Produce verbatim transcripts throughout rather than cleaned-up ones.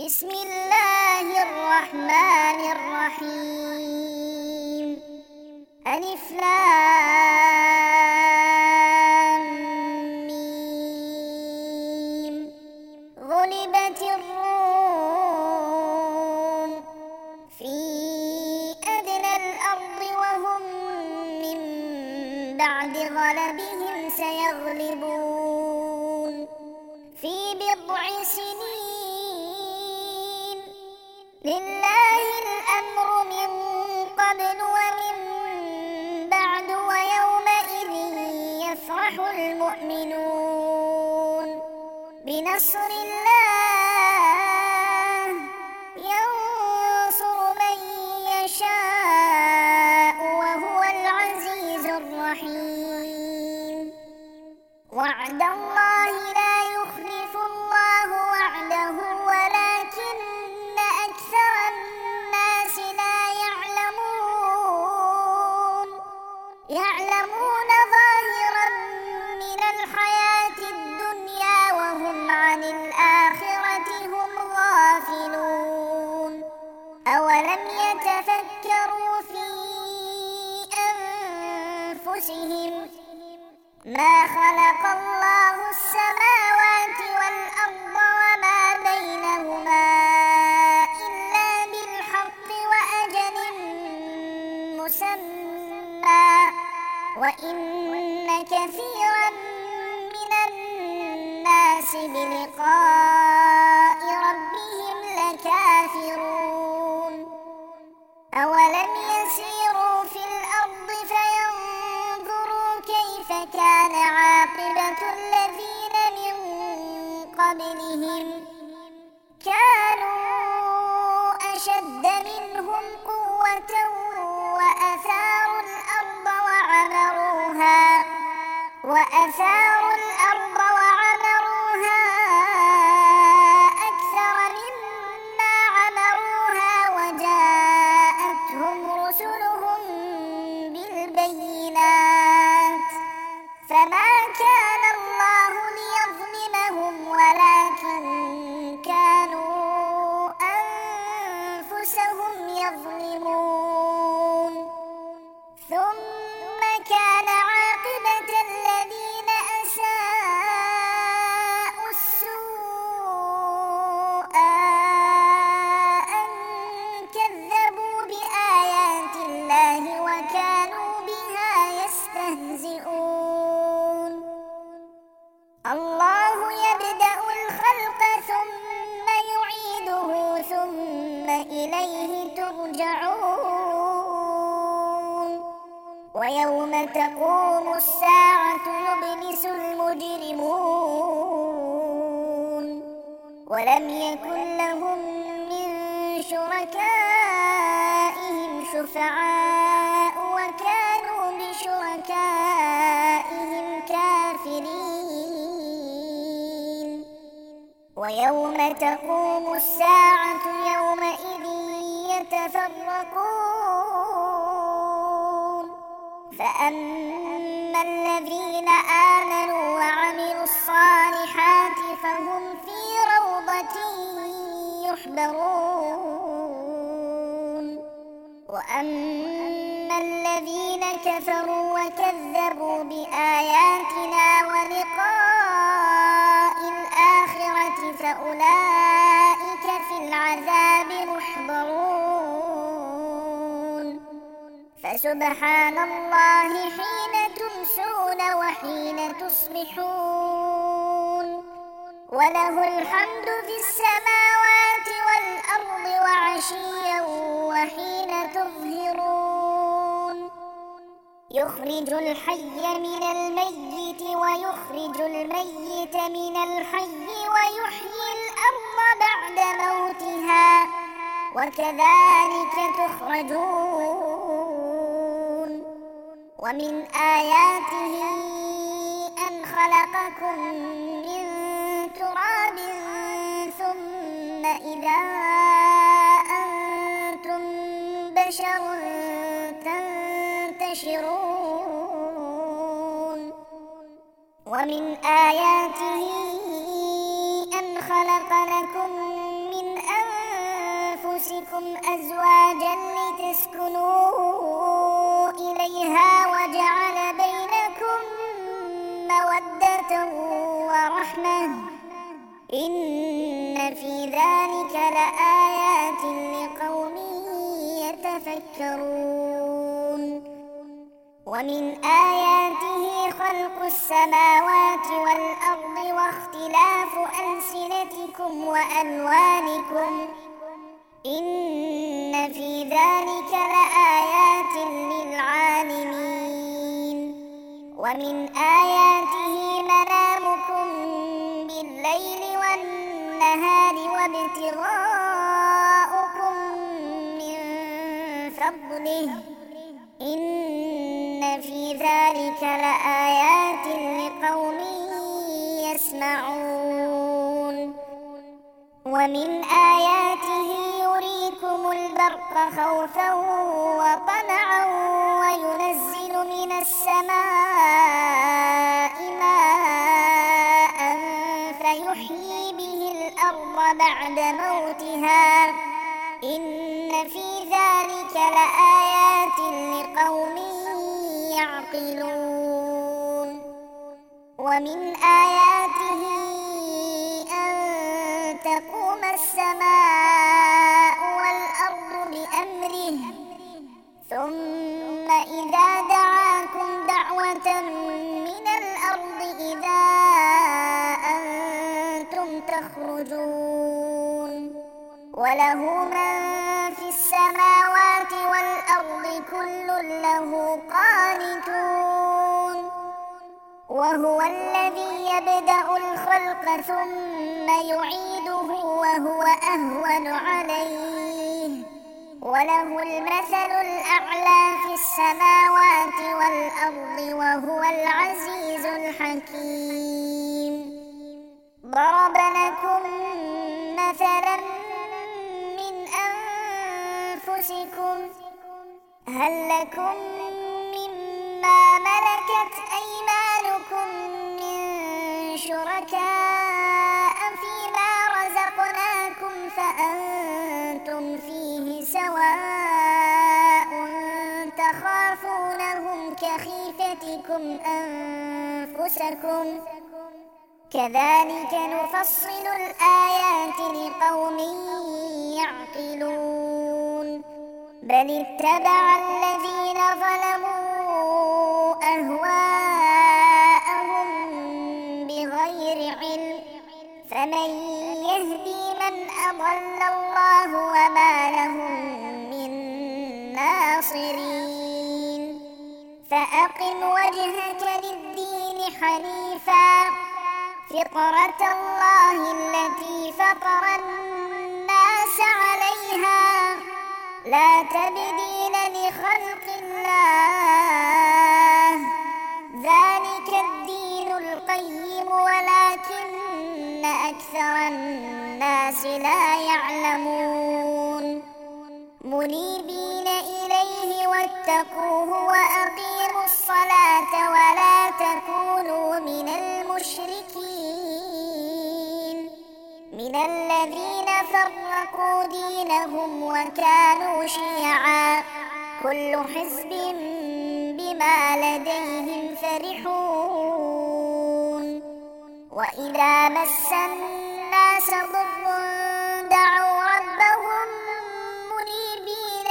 بسم الله الرحمن الرحيم. ألف لام ميم. غلبت الروم في أدنى الأرض وهم من بعد غلبهم سيغلبون في بضع سنين. لله الأمر من قبل ومن بعد ويومئذ يفرح المؤمنون بنصر الله ينصر من يشاء وهو العزيز الرحيم. وعد الله لا يخلف الله وعده ولكن أكثر الناس لا يعلمون يعلمون ظاهرا من الحياة الدنيا وهم عن الآخرة هم غافلون. أولم يتفكروا في أنفسهم ما خلق الله السماوات والأرض وما بينهما إلا بالحق وأجل مسمى وإن كثيرا من الناس بلقاء ربهم لكافرون. أولم يسيروا في الأرض فينظروا كيف كان عاقبة الذين من قبلهم كانوا أشد منهم قوة وأثاروا الأرض وعمروها وأثاروا الأرض وعمروها أكثر مما عمروها وجاءتهم رسلهم بالبينات فما كان الله ليظلمهم ولكن كانوا أنفسهم يظلمون. ثم كان عاقبة الذين أساءوا السوء أن كذبوا بآيات الله وكانوا بها يستهزئون. الله يبدأ الخلق ثم يعيده ثم إليه ترجعون. ويوم تقوم الساعة يبلس المجرمون ولم يكن لهم من شركائهم شفعاء وكانوا بشركائهم كافرين. ويوم تقوم الساعة يومئذ يتفرقون فأما الذين آمنوا وعملوا الصالحات فهم في روضة يحبرون. وأما الذين كفروا وكذبوا بآياتنا ولقاء الآخرة فأولئك في العذاب محضرون. فسبحان الله حين تمسون وحين تصبحون وله الحمد في السماوات والأرض وعشيا وحين تظهرون. يخرج الحي من الميت ويخرج الميت من الحي ويحيي الأرض بعد موتها وكذلك تخرجون. ومن آياته أن خلقكم من تراب ثم إذا أنتم بشر تنتشرون. ومن آياته أن خلق لكم من أنفسكم أنفسكم أزواجا لتسكنوا إليها وجعل بينكم مودة ورحمة إن في ذلك لآيات لقوم يتفكرون ومن آياته خلق السماوات والأرض واختلاف ألسنتكم وألوانكم إن في ذلك لآيات للعالمين ومن آياته منامكم بالليل والنهار وابتغاؤكم من فضله إن في ذلك لآيات لقوم يسمعون ومن آياته يريكم البرق خوفا وطمعا وينزل من السماء ماء فيحيي به الأرض بعد موتها إن في ذلك لآيات لقوم يعقلون ومن آياته أن تقوم السماء والأرض بأمره ثم إذا دعاكم دعوة من الأرض إذا أنتم تخرجون وله من في السماوات والأرض كل له قانتون وهو الذي يبدأ الخلق ثم يعيده وهو أهون عليه وله المثل الأعلى في السماوات والأرض وهو العزيز الحكيم ضرب لكم مثلا من أنفسكم هل لكم مما ملكت أيمانكم من شركاء فيما رزقناكم فأنتم فيه سواء تخافونهم كخيفتكم أنفسكم كذلك نفصل الآيات لقوم يعقلون بل اتبع الذين ظلموا أهواءهم بغير علم فمن يهدي من أضل الله وما لهم من ناصرين فأقم وجهك للدين حنيفا فطرة الله التي فطر الناس عليها لا تبديل لخلق الله ذلك الدين القيم ولكن أكثر الناس لا يعلمون منيبين إليه واتقوه وأقيموا الصلاة ولا تكونوا من المشركين من الذين فرقوا دينهم وكانوا شيعا كل حزب بما لديهم فرحون وإذا مس الناس ضر دعوا ربهم منيبين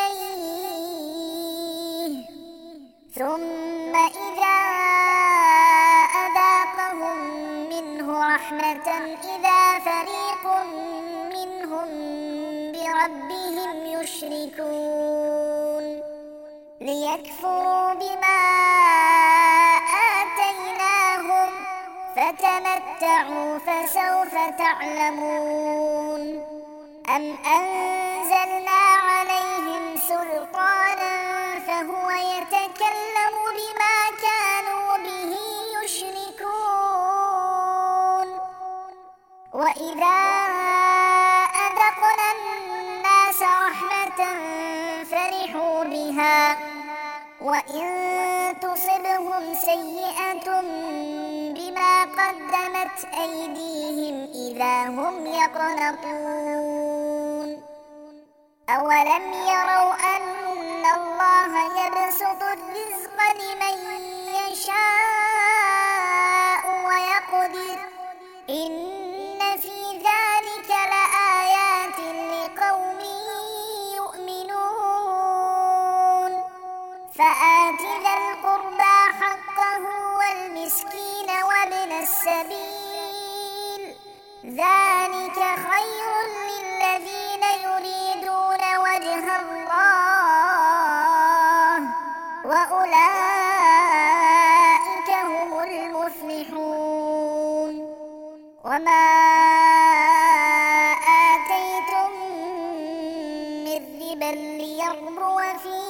إليه ثم إذا أذاقهم منه رحمة إذا فريق منهم بربهم يشركون ليكفروا بما آتيناهم فتمتعوا فسوف تعلمون أم أنزلنا عليهم سلطانا فهو يتكلم بما كانوا به يشركون وإذا أذقنا الناس رحمة فرحوا بها وإن تصبهم سيئة بما قدمت أيديهم إذا هم يقنطون أولم يروا أن الله يبسط الرزق لمن يشاء ويقدر إن في ذلك لآيات لقوم يؤمنون فآت ذا القربى حقه والمسكين وابن السبيل ذلك خير للذين يريدون وجه الله وأولئك هم المفلحون وما آتيتم من ربا ليربو في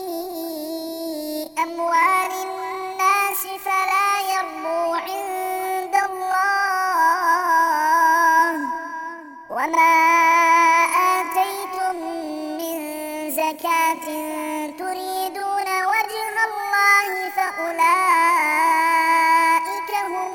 أموال الناس فلا يربو عند الله وما آتيتم من زكاة تريدون وجه الله فأولئك هم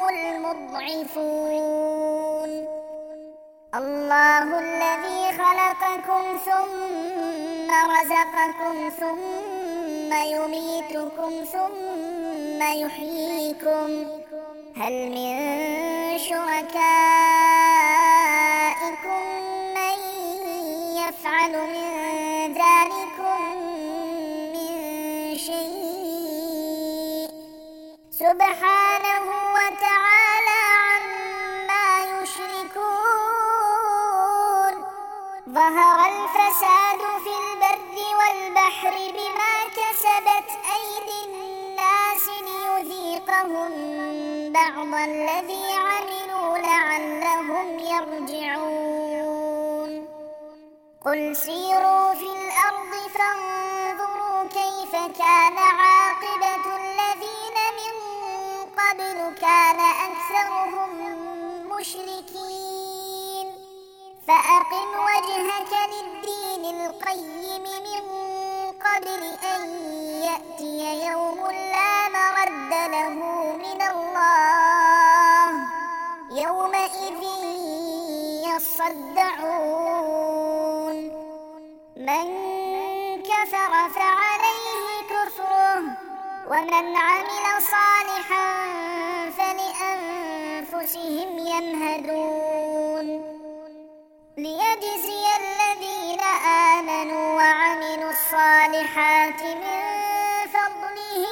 المضعفون الله الذي خلقكم ثم رزقكم ثم يميتكم ثم يحييكم هل من شركائكم من يفعل من ذلكم من شيء سبحانه وتعالى عما يشركون ظهر الفساد في البر والبحر بما كسبت أيدي الناس ليذيقهم بعض الذي عملوا لعلهم يرجعون قل سيروا في الأرض فانظروا كيف كان عاقبة الذين من قبل كان أكثرهم مشركين فأقم وجهك للدين القيم من قبل أن يأتي يوم لا مرد له من الله يومئذ يصدعون من كفر فعليه كفره ومن عمل صالحا فلأنفسهم يمهدون ليجزي الذين آمنوا وعملوا الصالحات من فضله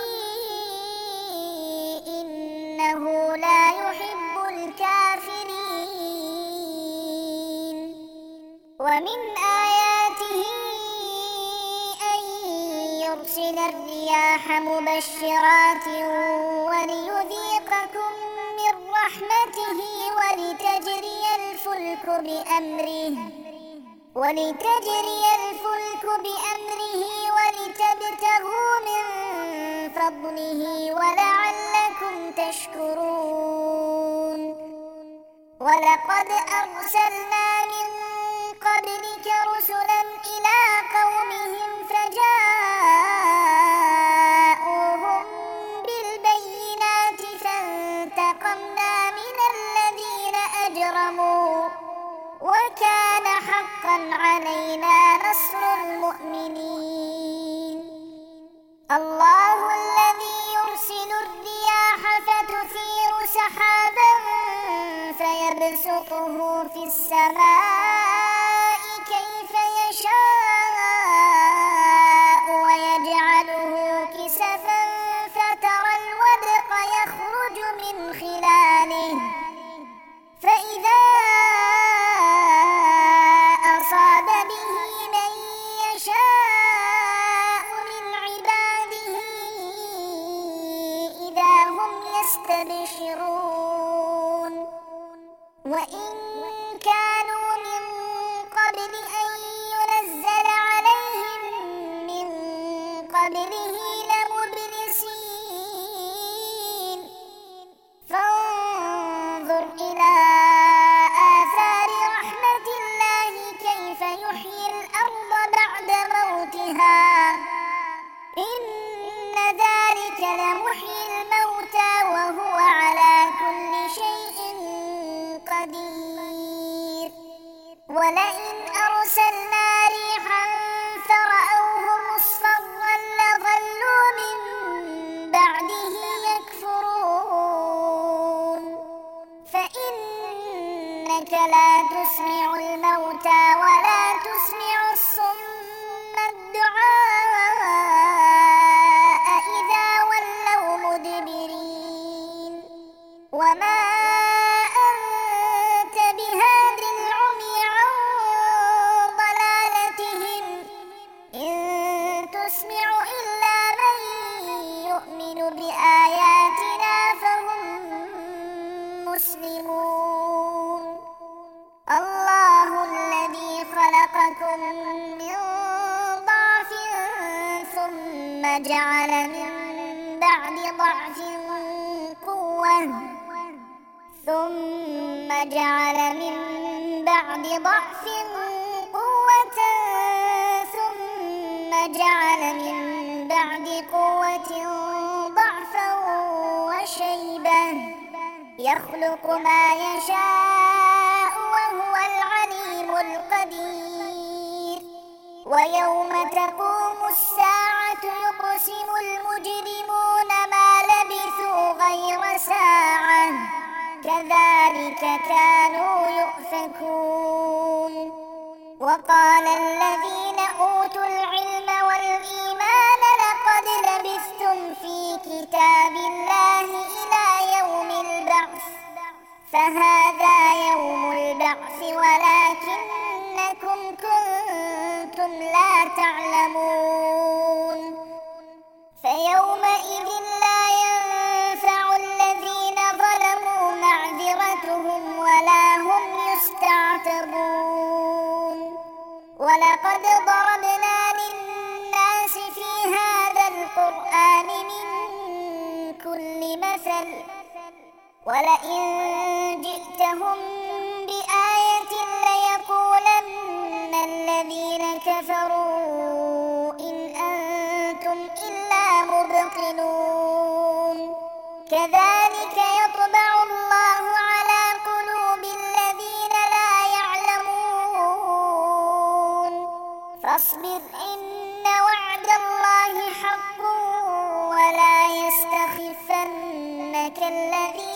إنه لا يحب الكافرين ومن آياته أن يرسل الرياح مبشرات وليذيقكم من رحمته ولتجري الفلك بأمره ولتجري الفلك بأمره ولتبتغوا من فضله ولعلكم تشكرون ولقد أرسلنا من قبلك رسلا إلى قومهم فجاءوهم بالبينات فانتقمنا من الذين أجرموا وكان حقا علينا نصر المؤمنين الله الذي يرسل الرياح فتثير سحابا فيبسطه في السماء كيف يشاء ويجعله كسفا فترى الودق يخرج من خلاله فإذا أصاب به من يشاء من عباده إذا هم يستبشرون وإن كانوا من قبل أن ينزل عليهم من قبله لمبلسين فانظر إلى آثار رحمة الله كيف يحيي الأرض بعد موتها إن ذلك لمحيي الموتى وهو على كل شيء قدير ولئن أرسلنا ريحا من ضعف ثم جعل من بعد ضعف قوة ثم جعل من بعد ضعف قوة ثم جعل من بعد قوة ضعفا وشيبا يخلق ما يشاء وهو العليم القدير. ويوم تقوم الساعة يقسم المجرمون ما لبثوا غير ساعة كذلك كانوا يؤفكون. وقال الذين أوتوا العلم والإيمان لقد لبثتم في كتاب الله إلى يوم البعث فهذا يوم البعث ولكنكم كنتم لا تعلمون. فيومئذ لا ينفع الذين ظلموا معذرتهم ولا هم يستعتبون. ولقد ضربنا للناس في هذا القرآن من كل مثل ولئن جئتهم بآية ليقولن الذين كفروا إن أنتم إلا مبطلون. كذلك يطبع الله على قلوب الذين لا يعلمون. فاصبر إن وعد الله حق ولا يستخفنك الذين